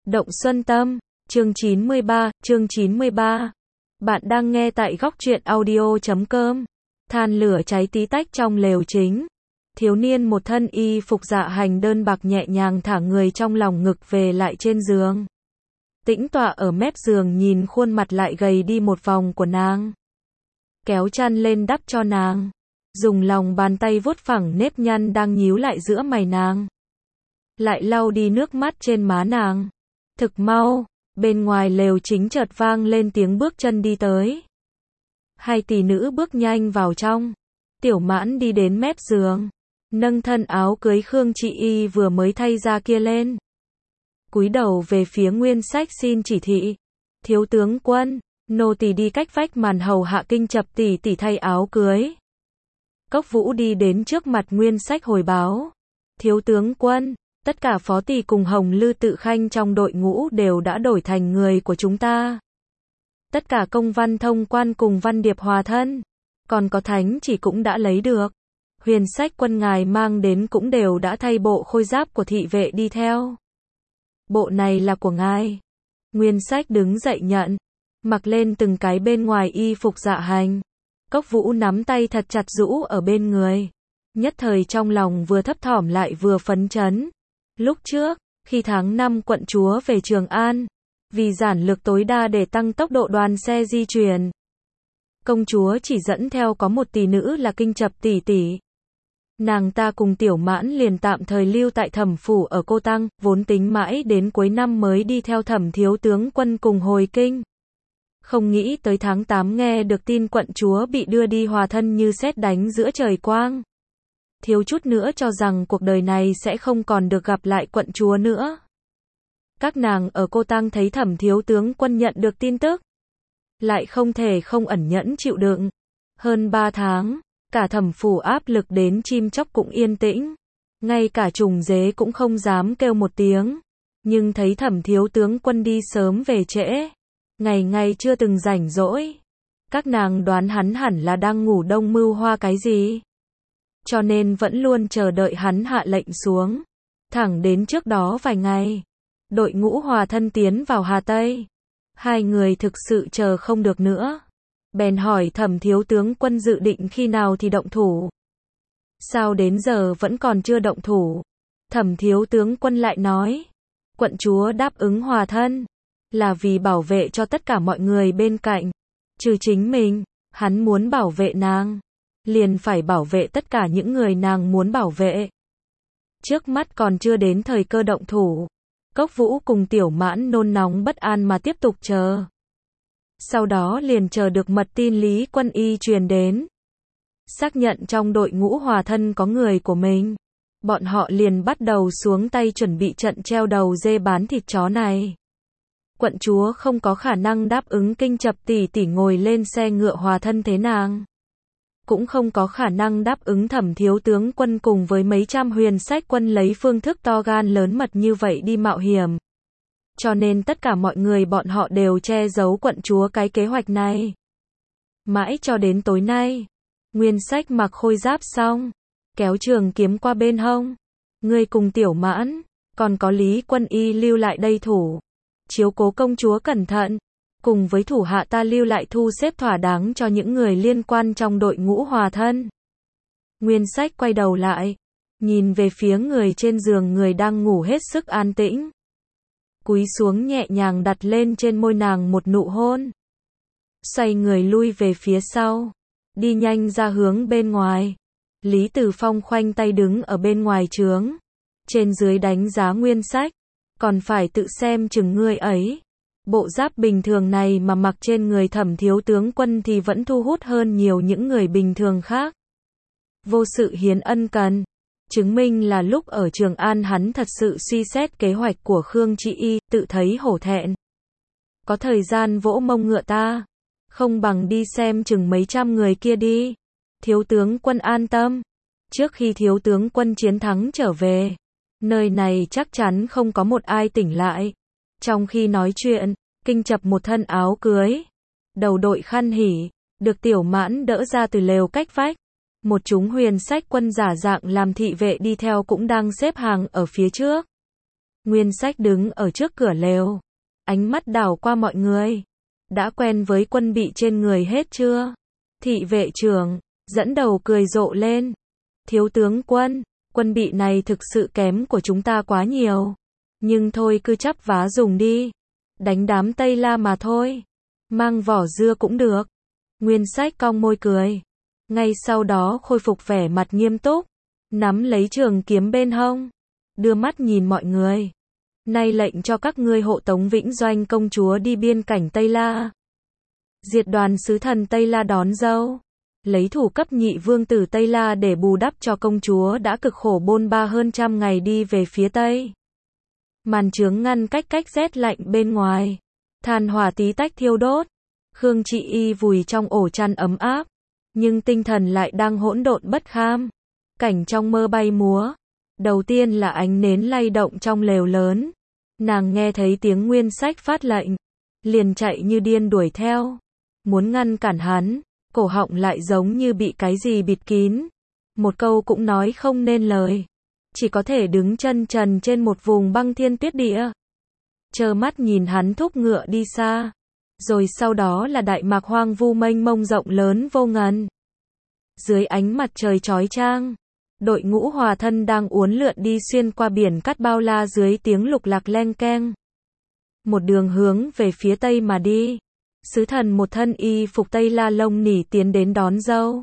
Động Xuân Tâm, chương 93. Bạn đang nghe tại góc truyện audio.com. Than lửa cháy tí tách trong lều chính. Thiếu niên một thân y phục dạ hành đơn bạc nhẹ nhàng thả người trong lòng ngực về lại trên giường. Tĩnh tọa ở mép giường nhìn khuôn mặt lại gầy đi một vòng của nàng. Kéo chăn lên đắp cho nàng. Dùng lòng bàn tay vuốt phẳng nếp nhăn đang nhíu lại giữa mày nàng. Lại lau đi nước mắt trên má nàng. Thực mau, bên ngoài lều chính chợt vang lên tiếng bước chân đi tới. Hai tỷ nữ bước nhanh vào trong. Tiểu Mãn đi đến mép giường, nâng thân áo cưới Khương Chị Y vừa mới thay ra kia lên. Cúi đầu về phía Nguyên Sách xin chỉ thị. Thiếu tướng quân, nô tỳ đi cách vách màn hầu hạ Kinh Chập tỷ tỷ thay áo cưới. Cốc Vũ đi đến trước mặt Nguyên Sách hồi báo. Thiếu tướng quân, tất cả phó tỳ cùng Hồng Lư Tự Khanh trong đội ngũ đều đã đổi thành người của chúng ta. Tất cả công văn thông quan cùng văn điệp hòa thân, còn có thánh chỉ cũng đã lấy được. Huyền Sách quân ngài mang đến cũng đều đã thay bộ khôi giáp của thị vệ đi theo. Bộ này là của ngài. Nguyên Sách đứng dậy nhận, mặc lên từng cái bên ngoài y phục dạ hành. Cốc Vũ nắm tay thật chặt rũ ở bên người. Nhất thời trong lòng vừa thấp thỏm lại vừa phấn chấn. Lúc trước, khi tháng 5 quận chúa về Trường An, vì giản lược tối đa để tăng tốc độ đoàn xe di chuyển, công chúa chỉ dẫn theo có một tỷ nữ là Kinh Chập tỷ tỷ. Nàng ta cùng Tiểu Mãn liền tạm thời lưu tại Thẩm phủ ở Cô Tăng, vốn tính mãi đến cuối năm mới đi theo Thẩm thiếu tướng quân cùng hồi kinh. Không nghĩ tới tháng 8 nghe được tin quận chúa bị đưa đi hòa thân như sét đánh giữa trời quang. Thiếu chút nữa cho rằng cuộc đời này sẽ không còn được gặp lại quận chúa nữa. Các nàng ở Cô Tăng thấy Thẩm thiếu tướng quân nhận được tin tức, lại không thể không ẩn nhẫn chịu đựng. Hơn 3 tháng, cả Thẩm phủ áp lực đến chim chóc cũng yên tĩnh. Ngay cả trùng dế cũng không dám kêu một tiếng. Nhưng thấy Thẩm thiếu tướng quân đi sớm về trễ, ngày ngày chưa từng rảnh rỗi. Các nàng đoán hắn hẳn là đang ngủ đông mưu hoa cái gì, cho nên vẫn luôn chờ đợi hắn hạ lệnh xuống. Thẳng đến trước đó vài ngày, đội ngũ hòa thân tiến vào Hà Tây. Hai người thực sự chờ không được nữa. Bèn hỏi Thẩm thiếu tướng quân dự định khi nào thì động thủ. Sao đến giờ vẫn còn chưa động thủ? Thẩm thiếu tướng quân lại nói, quận chúa đáp ứng hòa thân là vì bảo vệ cho tất cả mọi người bên cạnh. Trừ chính mình, hắn muốn bảo vệ nàng, liền phải bảo vệ tất cả những người nàng muốn bảo vệ. Trước mắt còn chưa đến thời cơ động thủ. Cốc Vũ cùng Tiểu Mãn nôn nóng bất an mà tiếp tục chờ. Sau đó liền chờ được mật tin Lý Quân Y truyền đến. Xác nhận trong đội ngũ hòa thân có người của mình. Bọn họ liền bắt đầu xuống tay chuẩn bị trận treo đầu dê bán thịt chó này. Quận chúa không có khả năng đáp ứng Kinh Chập tỷ tỷ ngồi lên xe ngựa hòa thân thế nàng. Cũng không có khả năng đáp ứng Thẩm thiếu tướng quân cùng với mấy trăm Huyền Sách quân lấy phương thức to gan lớn mật như vậy đi mạo hiểm. Cho nên tất cả mọi người bọn họ đều che giấu quận chúa cái kế hoạch này. Mãi cho đến tối nay, Nguyên Sách mặc khôi giáp xong, kéo trường kiếm qua bên hông. Ngươi cùng Tiểu Mãn, còn có Lý Quân Y lưu lại đây thủ. Chiếu cố công chúa cẩn thận. Cùng với thủ hạ ta lưu lại thu xếp thỏa đáng cho những người liên quan trong đội ngũ hòa thân. Nguyên Sách quay đầu lại, nhìn về phía người trên giường, người đang ngủ hết sức an tĩnh. Cúi xuống nhẹ nhàng đặt lên trên môi nàng một nụ hôn. Xoay người lui về phía sau, đi nhanh ra hướng bên ngoài. Lý Tử Phong khoanh tay đứng ở bên ngoài trướng, trên dưới đánh giá Nguyên Sách, còn phải tự xem chừng ngươi ấy. Bộ giáp bình thường này mà mặc trên người Thẩm thiếu tướng quân thì vẫn thu hút hơn nhiều những người bình thường khác. Vô sự hiến ân cần, chứng minh là lúc ở Trường An hắn thật sự suy xét kế hoạch của Khương Chị Y, tự thấy hổ thẹn. Có thời gian vỗ mông ngựa ta, không bằng đi xem chừng mấy trăm người kia đi. Thiếu tướng quân an tâm, trước khi thiếu tướng quân chiến thắng trở về, nơi này chắc chắn không có một ai tỉnh lại. Trong khi nói chuyện, Kinh Chập một thân áo cưới, đầu đội khăn hỉ, được Tiểu Mãn đỡ ra từ lều cách vách. Một chúng Huyền Sách quân giả dạng làm thị vệ đi theo cũng đang xếp hàng ở phía trước. Nguyên Sách đứng ở trước cửa lều, ánh mắt đảo qua mọi người. Đã quen với quân bị trên người hết chưa? Thị vệ trưởng dẫn đầu cười rộ lên. Thiếu tướng Quân, quân bị này thực sự kém của chúng ta quá nhiều. Nhưng thôi cứ chắp vá dùng đi. Đánh đám Tây La mà thôi. Mang vỏ dưa cũng được. Nguyên Sách cong môi cười. Ngay sau đó khôi phục vẻ mặt nghiêm túc. Nắm lấy trường kiếm bên hông. Đưa mắt nhìn mọi người. Nay lệnh cho các ngươi hộ tống Vĩnh Doanh công chúa đi biên cảnh Tây La. Diệt đoàn sứ thần Tây La đón dâu. Lấy thủ cấp nhị vương tử Tây La để bù đắp cho công chúa đã cực khổ bôn ba hơn trăm ngày đi về phía Tây. Màn chướng ngăn cách rét lạnh bên ngoài. Than hỏa tí tách thiêu đốt. Khương Trị Y vùi trong ổ chăn ấm áp. Nhưng tinh thần lại đang hỗn độn bất kham. Cảnh trong mơ bay múa. Đầu tiên là ánh nến lay động trong lều lớn. Nàng nghe thấy tiếng Nguyên Sách phát lệnh. Liền chạy như điên đuổi theo. Muốn ngăn cản hắn. Cổ họng lại giống như bị cái gì bịt kín. Một câu cũng nói không nên lời. Chỉ có thể đứng chân trần trên một vùng băng thiên tuyết địa. Trơ mắt nhìn hắn thúc ngựa đi xa. Rồi sau đó là đại mạc hoang vu mênh mông rộng lớn vô ngần. Dưới ánh mặt trời chói chang, đội ngũ hòa thân đang uốn lượn đi xuyên qua biển cát bao la dưới tiếng lục lạc len keng. Một đường hướng về phía tây mà đi. Sứ thần một thân y phục Tây La lông nỉ tiến đến đón dâu.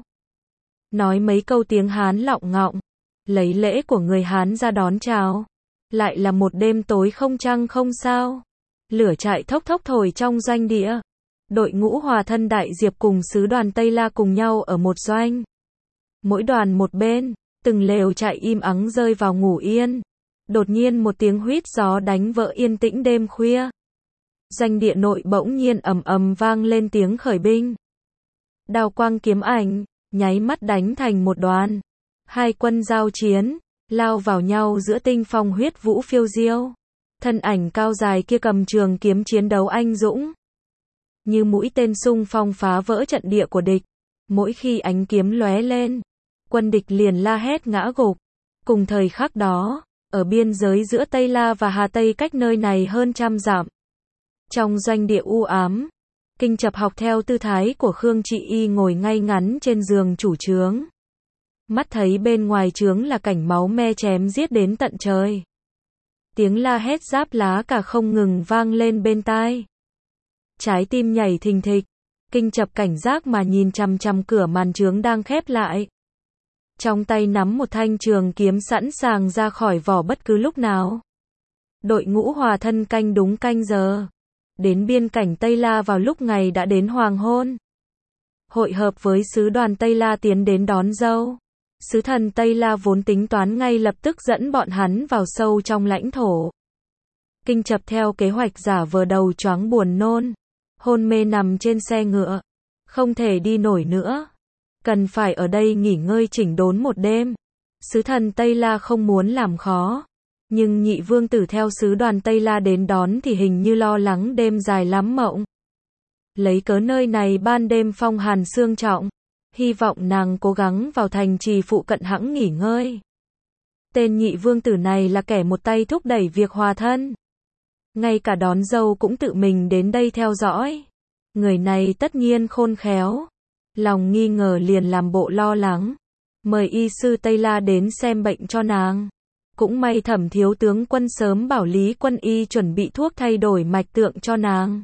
Nói mấy câu tiếng Hán lọng ngọng. Lấy lễ của người Hán ra đón chào. Lại là một đêm tối không trăng không sao. Lửa trại thốc thốc thổi trong doanh địa. Đội ngũ hòa thân đại diệp cùng sứ đoàn Tây La cùng nhau ở một doanh. Mỗi đoàn một bên, từng lều trại im ắng rơi vào ngủ yên. Đột nhiên một tiếng huýt gió đánh vỡ yên tĩnh đêm khuya. Doanh địa nội bỗng nhiên ầm ầm vang lên tiếng khởi binh. Đao quang kiếm ảnh, nháy mắt đánh thành một đoàn. Hai quân giao chiến, lao vào nhau giữa tinh phong huyết vũ phiêu diêu. Thân ảnh cao dài kia cầm trường kiếm chiến đấu anh dũng. Như mũi tên xung phong phá vỡ trận địa của địch. Mỗi khi ánh kiếm lóe lên, quân địch liền la hét ngã gục. Cùng thời khắc đó, ở biên giới giữa Tây La và Hà Tây cách nơi này hơn trăm dặm. Trong doanh địa u ám, Kinh Chập học theo tư thái của Khương Trị Y ngồi ngay ngắn trên giường chủ trướng. Mắt thấy bên ngoài trướng là cảnh máu me chém giết đến tận trời. Tiếng la hét giáp lá cả không ngừng vang lên bên tai. Trái tim nhảy thình thịch, Kinh Chập cảnh giác mà nhìn chằm chằm cửa màn trướng đang khép lại. Trong tay nắm một thanh trường kiếm sẵn sàng ra khỏi vỏ bất cứ lúc nào. Đội ngũ hòa thân canh đúng canh giờ. Đến biên cảnh Tây La vào lúc ngày đã đến hoàng hôn. Hội hợp với sứ đoàn Tây La tiến đến đón dâu. Sứ thần Tây La vốn tính toán ngay lập tức dẫn bọn hắn vào sâu trong lãnh thổ. Kinh Chập theo kế hoạch giả vờ đầu choáng buồn nôn. Hôn mê nằm trên xe ngựa. Không thể đi nổi nữa. Cần phải ở đây nghỉ ngơi chỉnh đốn một đêm. Sứ thần Tây La không muốn làm khó. Nhưng nhị vương tử theo sứ đoàn Tây La đến đón thì hình như lo lắng đêm dài lắm mộng. Lấy cớ nơi này ban đêm phong hàn sương trọng. Hy vọng nàng cố gắng vào thành trì phụ cận hẵng nghỉ ngơi. Tên nhị vương tử này là kẻ một tay thúc đẩy việc hòa thân. Ngay cả đón dâu cũng tự mình đến đây theo dõi. Người này tất nhiên khôn khéo. Lòng nghi ngờ liền làm bộ lo lắng. Mời y sư Tây La đến xem bệnh cho nàng. Cũng may Thẩm thiếu tướng quân sớm bảo Lý Quân Y chuẩn bị thuốc thay đổi mạch tượng cho nàng.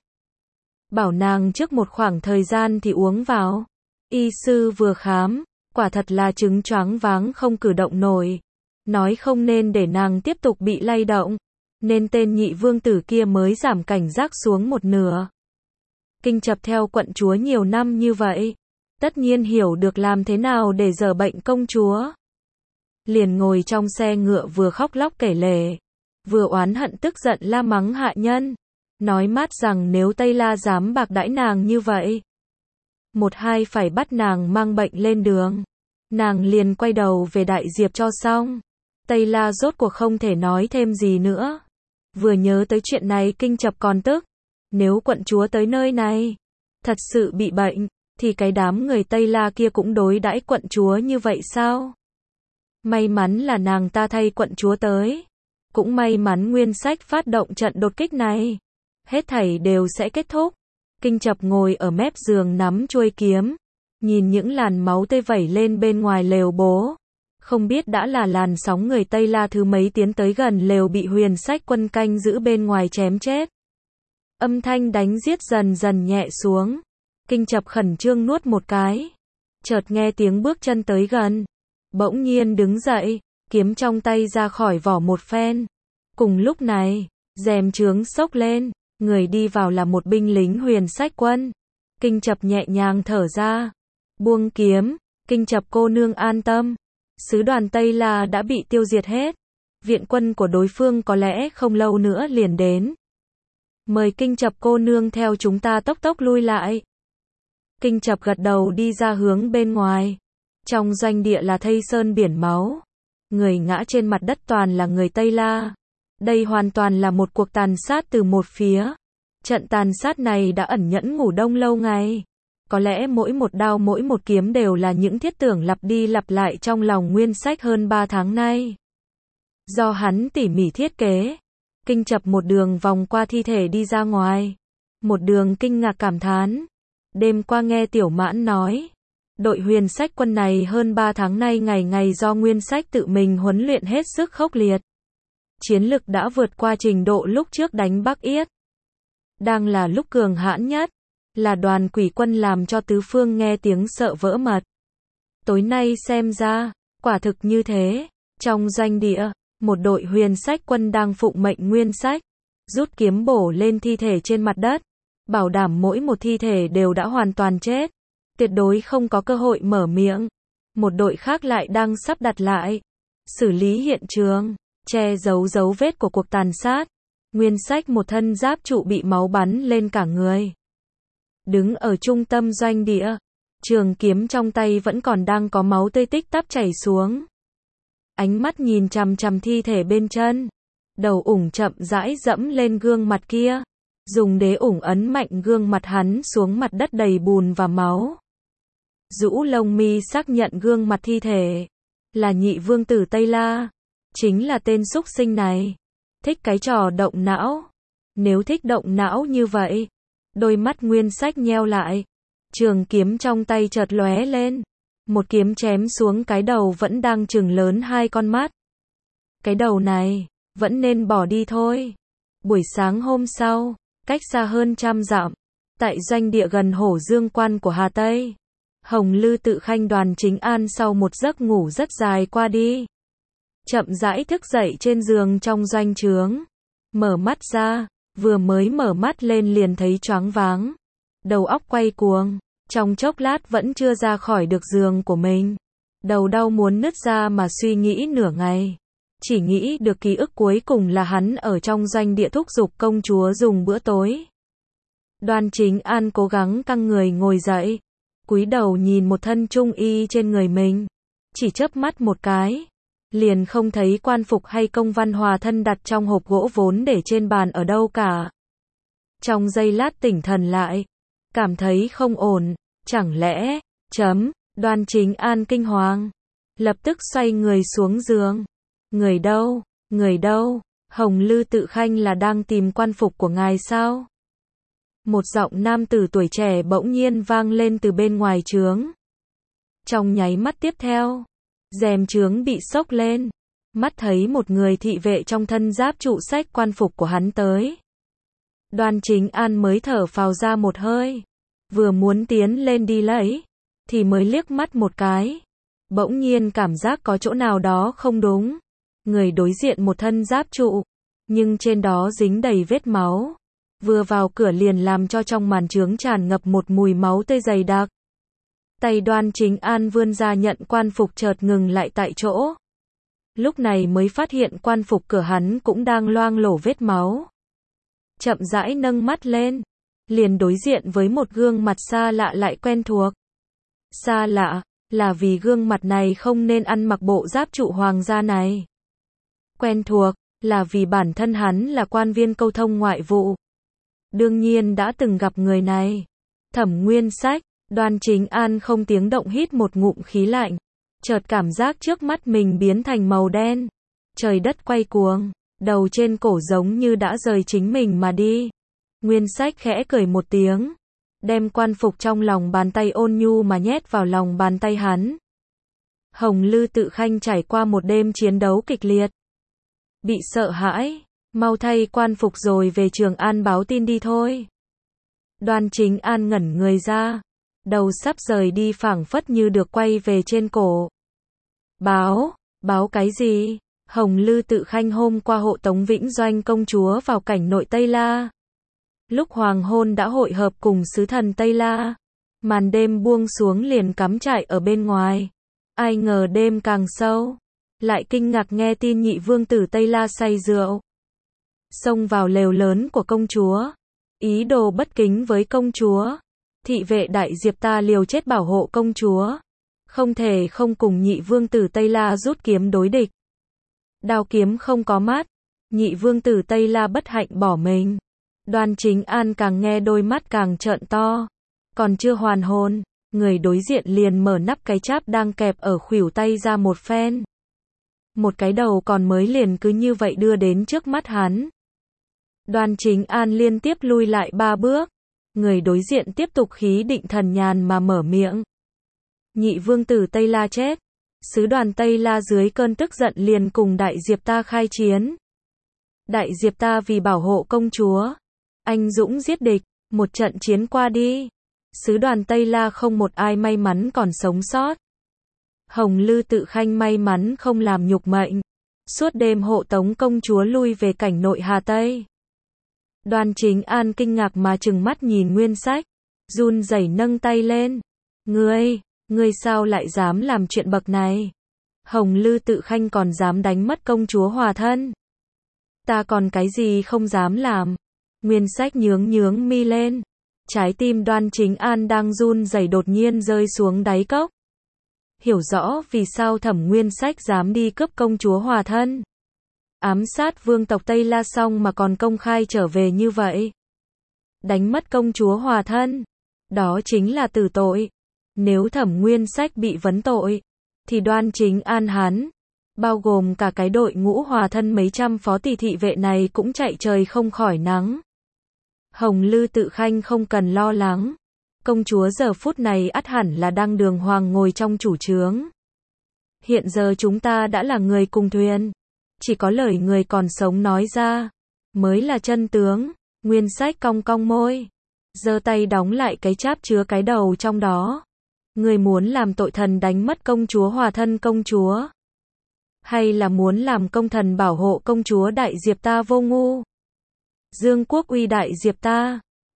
Bảo nàng trước một khoảng thời gian thì uống vào. Y sư vừa khám, quả thật là chứng choáng váng không cử động nổi. Nói không nên để nàng tiếp tục bị lay động. Nên tên nhị vương tử kia mới giảm cảnh giác xuống một nửa. Kinh Chập theo quận chúa nhiều năm như vậy. Tất nhiên hiểu được làm thế nào để dở bệnh công chúa. Liền ngồi trong xe ngựa vừa khóc lóc kể lể. Vừa oán hận tức giận la mắng hạ nhân. Nói mát rằng nếu Tây La dám bạc đãi nàng như vậy. Một hai phải bắt nàng mang bệnh lên đường. Nàng liền quay đầu về Đại Diệp cho xong. Tây La rốt cuộc không thể nói thêm gì nữa. Vừa nhớ tới chuyện này Kinh Chập còn tức. Nếu quận chúa tới nơi này, thật sự bị bệnh, thì cái đám người Tây La kia cũng đối đãi quận chúa như vậy sao? May mắn là nàng ta thay quận chúa tới. Cũng may mắn Nguyên Sách phát động trận đột kích này. Hết thảy đều sẽ kết thúc. Kinh Chập ngồi ở mép giường nắm chuôi kiếm. Nhìn những làn máu tươi vẩy lên bên ngoài lều bố. Không biết đã là làn sóng người Tây La thứ mấy tiến tới gần lều bị Huyền Sách quân canh giữ bên ngoài chém chết. Âm thanh đánh giết dần dần nhẹ xuống. Kinh Chập khẩn trương nuốt một cái. Chợt nghe tiếng bước chân tới gần. Bỗng nhiên đứng dậy, kiếm trong tay ra khỏi vỏ một phen. Cùng lúc này, rèm chướng xốc lên, người đi vào là một binh lính Huyền Sách quân. Kinh Chập nhẹ nhàng thở ra, buông kiếm. Kinh Chập cô nương an tâm. Sứ đoàn Tây La đã bị tiêu diệt hết. Viện quân của đối phương có lẽ không lâu nữa liền đến. Mời Kinh Chập cô nương theo chúng ta tốc tốc lui lại. Kinh Chập gật đầu đi ra hướng bên ngoài. Trong doanh địa là thây sơn biển máu. Người ngã trên mặt đất toàn là người Tây La. Đây hoàn toàn là một cuộc tàn sát từ một phía. Trận tàn sát này đã ẩn nhẫn ngủ đông lâu ngày. Có lẽ mỗi một đao mỗi một kiếm đều là những thiết tưởng lặp đi lặp lại trong lòng Nguyên Sách hơn 3 tháng nay. Do hắn tỉ mỉ thiết kế. Kinh Chập một đường vòng qua thi thể đi ra ngoài. Một đường kinh ngạc cảm thán. Đêm qua nghe Tiểu Mãn nói. Đội Huyền Sách quân này hơn 3 tháng nay ngày ngày do Nguyên Sách tự mình huấn luyện hết sức khốc liệt. Chiến lực đã vượt qua trình độ lúc trước đánh Bắc Yết. Đang là lúc cường hãn nhất. Là đoàn quỷ quân làm cho tứ phương nghe tiếng sợ vỡ mật. Tối nay xem ra, quả thực như thế. Trong doanh địa, một đội Huyền Sách quân đang phụng mệnh Nguyên Sách. Rút kiếm bổ lên thi thể trên mặt đất. Bảo đảm mỗi một thi thể đều đã hoàn toàn chết. Tuyệt đối không có cơ hội mở miệng. Một đội khác lại đang sắp đặt lại. Xử lý hiện trường. Che giấu dấu vết của cuộc tàn sát. Nguyên Sách một thân giáp trụ bị máu bắn lên cả người. Đứng ở trung tâm doanh địa. Trường kiếm trong tay vẫn còn đang có máu tươi tích tắp chảy xuống. Ánh mắt nhìn chằm chằm thi thể bên chân. Đầu ủng chậm rãi dẫm lên gương mặt kia. Dùng đế ủng ấn mạnh gương mặt hắn xuống mặt đất đầy bùn và máu. Rũ lông mi xác nhận gương mặt thi thể. Là nhị vương tử Tây La. Chính là tên súc sinh này. Thích cái trò động não. Nếu thích động não như vậy. Đôi mắt Nguyên Sách nheo lại. Trường kiếm trong tay chợt lóe lên. Một kiếm chém xuống cái đầu vẫn đang trừng lớn hai con mắt. Cái đầu này, vẫn nên bỏ đi thôi. Buổi sáng hôm sau, cách xa hơn 100 dặm, tại doanh địa gần Hổ Dương quan của Hà Tây, Hồng Lư Tự Khanh Đoàn Chính An sau một giấc ngủ rất dài qua đi. Chậm rãi thức dậy trên giường trong doanh trướng. Mở mắt ra, vừa mới mở mắt lên liền thấy choáng váng. Đầu óc quay cuồng, trong chốc lát vẫn chưa ra khỏi được giường của mình. Đầu đau muốn nứt ra mà suy nghĩ nửa ngày. Chỉ nghĩ được ký ức cuối cùng là hắn ở trong doanh địa thúc giục công chúa dùng bữa tối. Đoàn Chính An cố gắng căng người ngồi dậy. Cúi đầu nhìn một thân trung y trên người mình. Chỉ chớp mắt một cái. Liền không thấy quan phục hay công văn hòa thân đặt trong hộp gỗ vốn để trên bàn ở đâu cả. Trong giây lát tỉnh thần lại. Cảm thấy không ổn. Chẳng lẽ, Đoàn Chính An kinh hoàng. Lập tức xoay người xuống giường. Người đâu, người đâu, Hồng Lư Tự Khanh là đang tìm quan phục của ngài sao? Một giọng nam tử tuổi trẻ bỗng nhiên vang lên từ bên ngoài trướng. Trong nháy mắt tiếp theo, rèm trướng bị xốc lên. Mắt thấy một người thị vệ trong thân giáp trụ xách quan phục của hắn tới. Đoàn Chính An mới thở phào ra một hơi. Vừa muốn tiến lên đi lấy, thì mới liếc mắt một cái. Bỗng nhiên cảm giác có chỗ nào đó không đúng. Người đối diện một thân giáp trụ, nhưng trên đó dính đầy vết máu. Vừa vào cửa liền làm cho trong màn trướng tràn ngập một mùi máu tươi dày đặc. Tay Đoàn Chính An vươn ra nhận quan phục chợt ngừng lại tại chỗ. Lúc này mới phát hiện quan phục cửa hắn cũng đang loang lổ vết máu. Chậm rãi nâng mắt lên, liền đối diện với một gương mặt xa lạ lại quen thuộc. Xa lạ, là vì gương mặt này không nên ăn mặc bộ giáp trụ hoàng gia này. Quen thuộc, là vì bản thân hắn là quan viên câu thông ngoại vụ. Đương nhiên đã từng gặp người này. Thẩm Nguyên Sách. Đoàn Chính An không tiếng động hít một ngụm khí lạnh. Chợt cảm giác trước mắt mình biến thành màu đen. Trời đất quay cuồng. đầu trên cổ giống như đã rời chính mình mà đi. Nguyên Sách khẽ cười một tiếng, đem quan phục trong lòng bàn tay ôn nhu mà nhét vào lòng bàn tay hắn. Hồng Lư Tự Khanh trải qua một đêm chiến đấu kịch liệt, bị sợ hãi, mau thay quan phục rồi về Trường An báo tin đi thôi. Đoan Chính An ngẩn người ra, đầu sắp rời đi phảng phất như được quay về trên cổ. Báo cái gì? Hồng Lư Tự Khanh hôm qua hộ tống Vĩnh Doanh công chúa vào cảnh nội Tây La. Lúc hoàng hôn đã hội hợp cùng sứ thần Tây La. Màn đêm buông xuống liền cắm trại ở bên ngoài. Ai ngờ đêm càng sâu, lại kinh ngạc nghe tin nhị vương tử Tây La say rượu, xông vào lều lớn của công chúa, ý đồ bất kính với công chúa. Thị vệ đại diệp ta liều chết bảo hộ công chúa, không thể không cùng nhị vương tử Tây La rút kiếm đối địch. Đao kiếm không có mắt, nhị vương tử Tây La bất hạnh bỏ mình. Đoan Chính An càng nghe đôi mắt càng trợn to, còn chưa hoàn hồn, người đối diện liền mở nắp cái cháp đang kẹp ở khuỷu tay ra một phen. Một cái đầu còn mới liền cứ như vậy đưa đến trước mắt hắn. Đoan Chính An liên tiếp lui lại 3 bước, người đối diện tiếp tục khí định thần nhàn mà mở miệng. Nhị vương tử Tây La chết, sứ đoàn Tây La dưới cơn tức giận liền cùng đại diệp ta khai chiến. Đại diệp ta vì bảo hộ công chúa, anh dũng giết địch, một trận chiến qua đi, sứ đoàn Tây La không một ai may mắn còn sống sót. Hồng Lư Tự Khanh may mắn không làm nhục mệnh, suốt đêm hộ tống công chúa lui về cảnh nội Hà Tây. Đoan Chính An kinh ngạc mà trừng mắt nhìn Nguyên Sách, run rẩy nâng tay lên. Ngươi sao lại dám làm chuyện bậc này? Hồng Lư Tự Khanh còn dám đánh mất công chúa hòa thân. Ta còn cái gì không dám làm? Nguyên Sách nhướng mi lên. Trái tim Đoan Chính An đang run rẩy đột nhiên rơi xuống đáy cốc. Hiểu rõ vì sao Thẩm Nguyên Sách dám đi cướp công chúa hòa thân. Ám sát vương tộc Tây La xong mà còn công khai trở về như vậy. Đánh mất công chúa hòa thân, đó chính là tử tội. Nếu Thẩm Nguyên Sách bị vấn tội, thì Đoan Chính An hắn, bao gồm cả cái đội ngũ hòa thân mấy trăm phó tỳ thị vệ này cũng chạy trời không khỏi nắng. Hồng Lư Tự Khanh không cần lo lắng. Công chúa giờ phút này ắt hẳn là đang đường hoàng ngồi trong chủ trướng. Hiện giờ chúng ta đã là người cùng thuyền. Chỉ có lời người còn sống nói ra mới là chân tướng. Nguyên Sách cong cong môi, giơ tay đóng lại cái cháp chứa cái đầu trong đó. Người muốn làm tội thần đánh mất công chúa hòa thân công chúa, hay là muốn làm công thần bảo hộ công chúa đại diệp ta vô ngu? Dương Quốc uy đại diệp ta.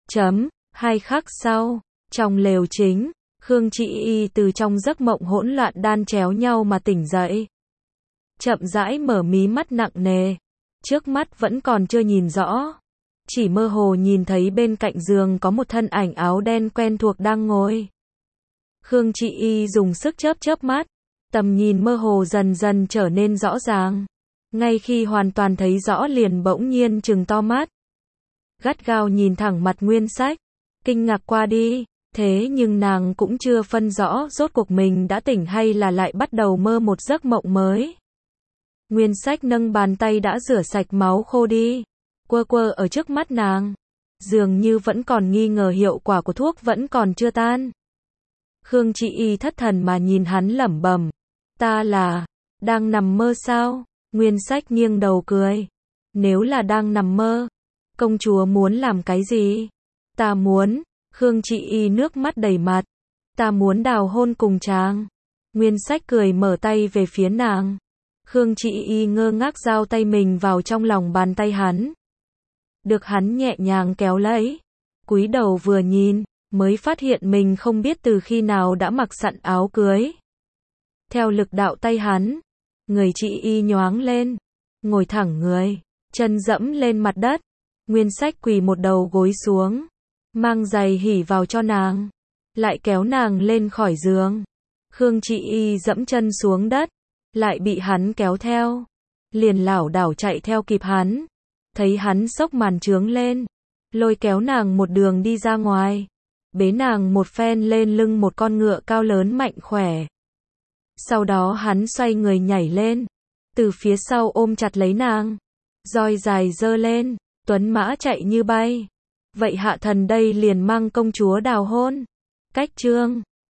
2 khắc sau, trong lều chính, Khương Trị Y từ trong giấc mộng hỗn loạn đan chéo nhau mà tỉnh dậy. Chậm rãi mở mí mắt nặng nề, trước mắt vẫn còn chưa nhìn rõ, chỉ mơ hồ nhìn thấy bên cạnh giường có một thân ảnh áo đen quen thuộc đang ngồi. Khương Trị Y dùng sức chớp mắt, tầm nhìn mơ hồ dần dần trở nên rõ ràng. Ngay khi hoàn toàn thấy rõ liền bỗng nhiên trừng to mắt, gắt gao nhìn thẳng mặt Nguyên Sách, kinh ngạc qua đi. Thế nhưng nàng cũng chưa phân rõ rốt cuộc mình đã tỉnh hay là lại bắt đầu mơ một giấc mộng mới. Nguyên Sách nâng bàn tay đã rửa sạch máu khô đi, quơ ở trước mắt nàng, dường như vẫn còn nghi ngờ hiệu quả của thuốc vẫn còn chưa tan. Khương Trị Y thất thần mà nhìn hắn lẩm bẩm, ta là đang nằm mơ sao? Nguyên Sách nghiêng đầu cười, nếu là đang nằm mơ, công chúa muốn làm cái gì? Ta muốn, Khương Trị Y nước mắt đầy mặt, ta muốn đào hôn cùng chàng. Nguyên Sách cười mở tay về phía nàng. Khương Trị Y ngơ ngác giao tay mình vào trong lòng bàn tay hắn. Được hắn nhẹ nhàng kéo lấy, cúi đầu vừa nhìn, mới phát hiện mình không biết từ khi nào đã mặc sẵn áo cưới. Theo lực đạo tay hắn, người Trị Y nhoáng lên, ngồi thẳng người, chân dẫm lên mặt đất. Nguyên Sách quỳ một đầu gối xuống, mang giày hỉ vào cho nàng, lại kéo nàng lên khỏi giường. Khương Trị Y dẫm chân xuống đất, lại bị hắn kéo theo, liền lảo đảo chạy theo kịp hắn. Thấy hắn xốc màn trướng lên, lôi kéo nàng một đường đi ra ngoài, bế nàng một phen lên lưng một con ngựa cao lớn mạnh khỏe. Sau đó hắn xoay người nhảy lên, từ phía sau ôm chặt lấy nàng, Roi dài giơ lên, tuấn mã chạy như bay. Vậy hạ thần đây liền mang công chúa đào hôn. Cách chương